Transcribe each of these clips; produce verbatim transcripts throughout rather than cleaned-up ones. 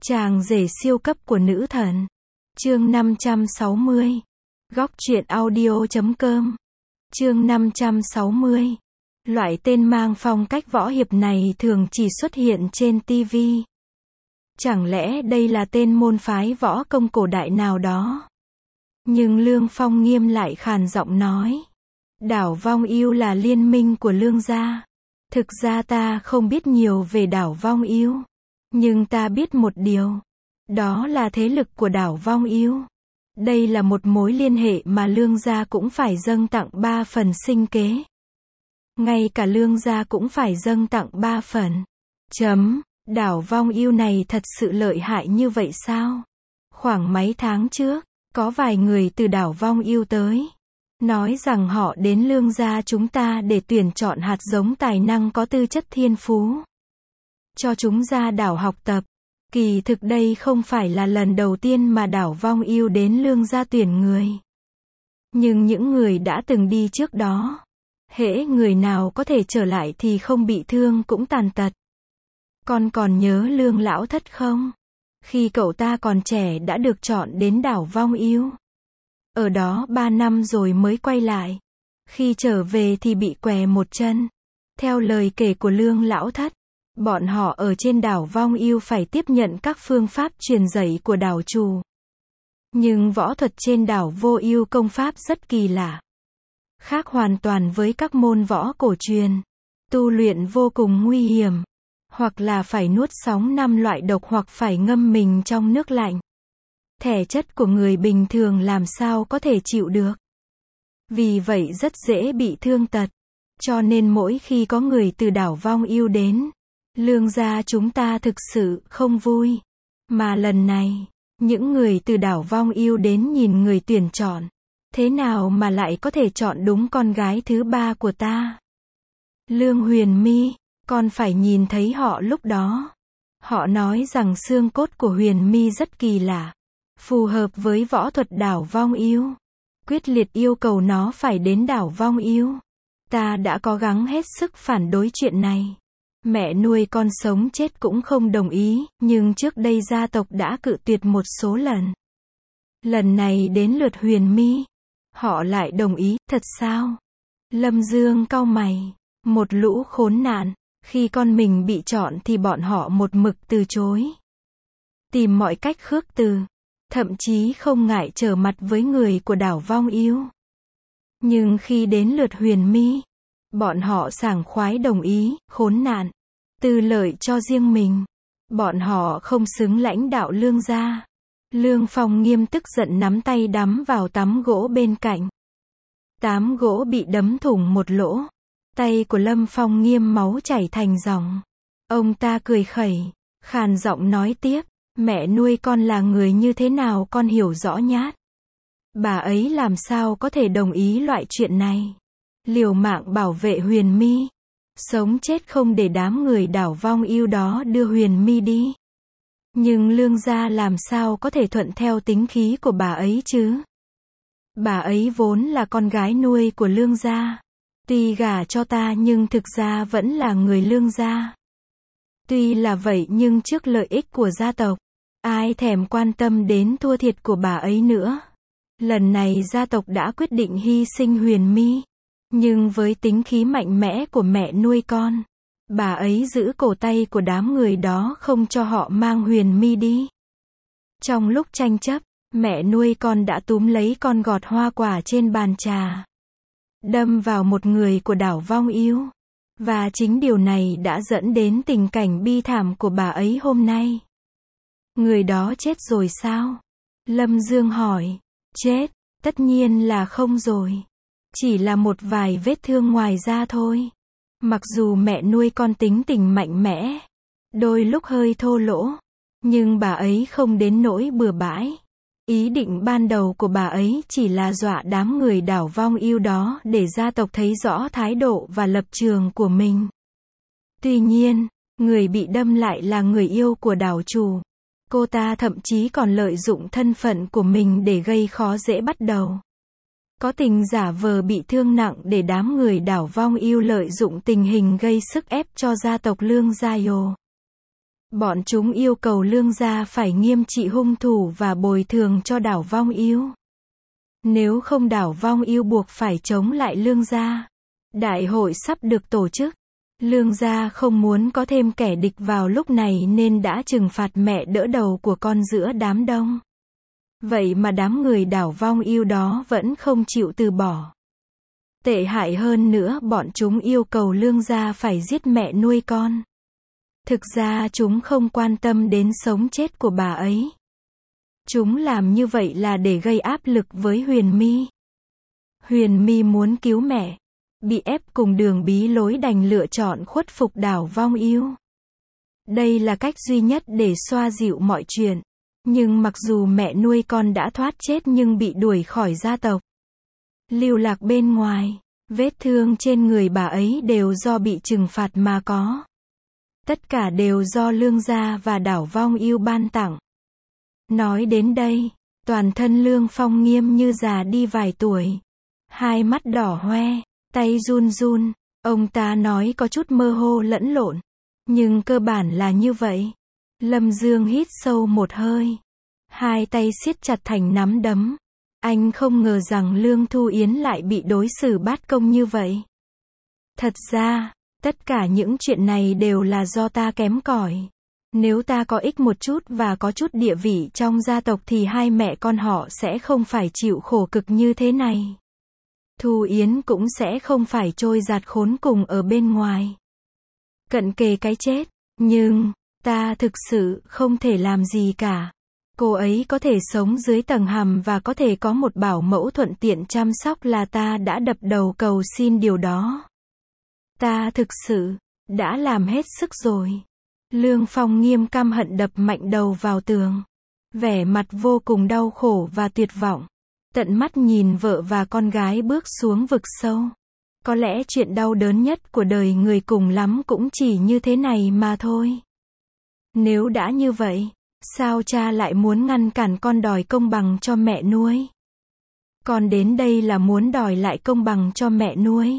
Chàng rể siêu cấp của nữ thần. Chương năm trăm sáu mươi. Góc truyện audio chấm com. Chương năm trăm sáu mươi. Loại tên mang phong cách võ hiệp này thường chỉ xuất hiện trên ti vi. Chẳng lẽ đây là tên môn phái võ công cổ đại nào đó? Nhưng Lương Phong Nghiêm lại khàn giọng nói. Đảo Vong Yêu là liên minh của Lương gia. Thực ra ta không biết nhiều về đảo Vong Yêu. Nhưng ta biết một điều. Đó là thế lực của đảo Vong Yêu. Đây là một mối liên hệ mà Lương gia cũng phải dâng tặng ba phần sinh kế. Ngay cả Lương gia cũng phải dâng tặng ba phần. Chấm. Đảo Vong Yêu này thật sự lợi hại như vậy sao? Khoảng mấy tháng trước, có vài người từ đảo Vong Yêu tới. Nói rằng họ đến Lương gia chúng ta để tuyển chọn hạt giống tài năng có tư chất thiên phú. Cho chúng ra đảo học tập. Kỳ thực đây không phải là lần đầu tiên mà đảo Vong Yêu đến Lương gia tuyển người. Nhưng những người đã từng đi trước đó, hễ người nào có thể trở lại thì không bị thương cũng tàn tật. Con còn nhớ Lương lão thất không? Khi cậu ta còn trẻ đã được chọn đến đảo Vong Yêu. Ở đó ba năm rồi mới quay lại. Khi trở về thì bị què một chân. Theo lời kể của Lương lão thất, bọn họ ở trên đảo Vong Yêu phải tiếp nhận các phương pháp truyền dạy của đảo chủ. Nhưng võ thuật trên đảo Vô Yêu công pháp rất kỳ lạ. Khác hoàn toàn với các môn võ cổ truyền. Tu luyện vô cùng nguy hiểm. Hoặc là phải nuốt sóng năm loại độc hoặc phải ngâm mình trong nước lạnh. Thể chất của người bình thường làm sao có thể chịu được. Vì vậy rất dễ bị thương tật. Cho nên mỗi khi có người từ đảo Vong Yêu đến, Lương gia chúng ta thực sự không vui. Mà lần này, những người từ đảo Vong Yêu đến nhìn người tuyển chọn. Thế nào mà lại có thể chọn đúng con gái thứ ba của ta? Lương Huyền My, con phải nhìn thấy họ lúc đó. Họ nói rằng xương cốt của Huyền My rất kỳ lạ. Phù hợp với võ thuật đảo Vong Yêu. Quyết liệt yêu cầu nó phải đến đảo Vong Yêu. Ta đã cố gắng hết sức phản đối chuyện này. Mẹ nuôi con sống chết cũng không đồng ý, nhưng trước đây gia tộc đã cự tuyệt một số lần. Lần này đến lượt Huyền My. Họ lại đồng ý, thật sao? Lâm Dương cau mày. Một lũ khốn nạn. Khi con mình bị chọn thì bọn họ một mực từ chối. Tìm mọi cách khước từ. Thậm chí không ngại trở mặt với người của đảo Vong Yêu. Nhưng khi đến lượt Huyền My, bọn họ sảng khoái đồng ý, khốn nạn. Tư lợi cho riêng mình. Bọn họ không xứng lãnh đạo Lương gia. Lương Phong Nghiêm tức giận nắm tay đắm vào tấm gỗ bên cạnh. Tấm gỗ bị đấm thủng một lỗ. Tay của Lâm Phong Nghiêm máu chảy thành dòng. Ông ta cười khẩy, khàn giọng nói tiếp. Mẹ nuôi con là người như thế nào con hiểu rõ nhát. Bà ấy làm sao có thể đồng ý loại chuyện này. Liều mạng bảo vệ Huyền My. Sống chết không để đám người đảo Vong Yêu đó đưa Huyền My đi. Nhưng Lương gia làm sao có thể thuận theo tính khí của bà ấy chứ. Bà ấy vốn là con gái nuôi của Lương gia. Tuy gả cho ta nhưng thực ra vẫn là người Lương gia. Tuy là vậy nhưng trước lợi ích của gia tộc, ai thèm quan tâm đến thua thiệt của bà ấy nữa. Lần này gia tộc đã quyết định hy sinh Huyền My. Nhưng với tính khí mạnh mẽ của mẹ nuôi con, bà ấy giữ cổ tay của đám người đó không cho họ mang Huyền My đi. Trong lúc tranh chấp, mẹ nuôi con đã túm lấy con gọt hoa quả trên bàn trà. Đâm vào một người của đảo Vong Yêu. Và chính điều này đã dẫn đến tình cảnh bi thảm của bà ấy hôm nay. Người đó chết rồi sao? Lâm Dương hỏi. Chết, tất nhiên là không rồi. Chỉ là một vài vết thương ngoài da thôi. Mặc dù mẹ nuôi con tính tình mạnh mẽ, đôi lúc hơi thô lỗ, nhưng bà ấy không đến nỗi bừa bãi. Ý định ban đầu của bà ấy chỉ là dọa đám người đảo Vong Yêu đó để gia tộc thấy rõ thái độ và lập trường của mình. Tuy nhiên, người bị đâm lại là người yêu của đảo chủ. Cô ta thậm chí còn lợi dụng thân phận của mình để gây khó dễ bắt đầu. Có tình giả vờ bị thương nặng để đám người đảo Vong Yêu lợi dụng tình hình gây sức ép cho gia tộc Lương gia. Bọn chúng yêu cầu Lương gia phải nghiêm trị hung thủ và bồi thường cho Đảo Vong Yêu. Nếu không Đảo Vong Yêu buộc phải chống lại Lương gia. Đại hội sắp được tổ chức. Lương gia không muốn có thêm kẻ địch vào lúc này nên đã trừng phạt mẹ đỡ đầu của con giữa đám đông. Vậy mà đám người Đảo Vong Yêu đó vẫn không chịu từ bỏ. Tệ hại hơn nữa, bọn chúng yêu cầu Lương gia phải giết mẹ nuôi con. Thực ra chúng không quan tâm đến sống chết của bà ấy. Chúng làm như vậy là để gây áp lực với Huyền My. Huyền My muốn cứu mẹ, bị ép cùng đường bí lối đành lựa chọn khuất phục Đảo Vong Yêu. Đây là cách duy nhất để xoa dịu mọi chuyện. Nhưng mặc dù mẹ nuôi con đã thoát chết nhưng bị đuổi khỏi gia tộc, lưu lạc bên ngoài, vết thương trên người bà ấy đều do bị trừng phạt mà có. Tất cả đều do Lương gia và Đảo Vong Yêu ban tặng. Nói đến đây, toàn thân Lương Phong Nghiêm như già đi vài tuổi. Hai mắt đỏ hoe, tay run run, ông ta nói có chút mơ hồ lẫn lộn. Nhưng cơ bản là như vậy. Lâm Dương hít sâu một hơi. Hai tay siết chặt thành nắm đấm. Anh không ngờ rằng Lương Thu Yến lại bị đối xử bát công như vậy. Thật ra, tất cả những chuyện này đều là do ta kém cỏi. Nếu ta có ích một chút và có chút địa vị trong gia tộc thì hai mẹ con họ sẽ không phải chịu khổ cực như thế này. Thu Yến cũng sẽ không phải trôi giạt khốn cùng ở bên ngoài. Cận kề cái chết. Nhưng, ta thực sự không thể làm gì cả. Cô ấy có thể sống dưới tầng hầm và có thể có một bảo mẫu thuận tiện chăm sóc là ta đã đập đầu cầu xin điều đó. Ta thực sự đã làm hết sức rồi. Lương Phong Nghiêm căm hận đập mạnh đầu vào tường. Vẻ mặt vô cùng đau khổ và tuyệt vọng. Tận mắt nhìn vợ và con gái bước xuống vực sâu. Có lẽ chuyện đau đớn nhất của đời người cùng lắm cũng chỉ như thế này mà thôi. Nếu đã như vậy, sao cha lại muốn ngăn cản con đòi công bằng cho mẹ nuôi? Con đến đây là muốn đòi lại công bằng cho mẹ nuôi.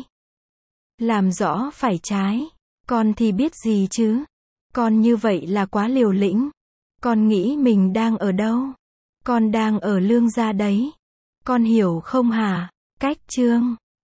Làm rõ phải trái. Con thì biết gì chứ? Con như vậy là quá liều lĩnh. Con nghĩ mình đang ở đâu? Con đang ở Lương gia đấy. Con hiểu không hả? Cách chương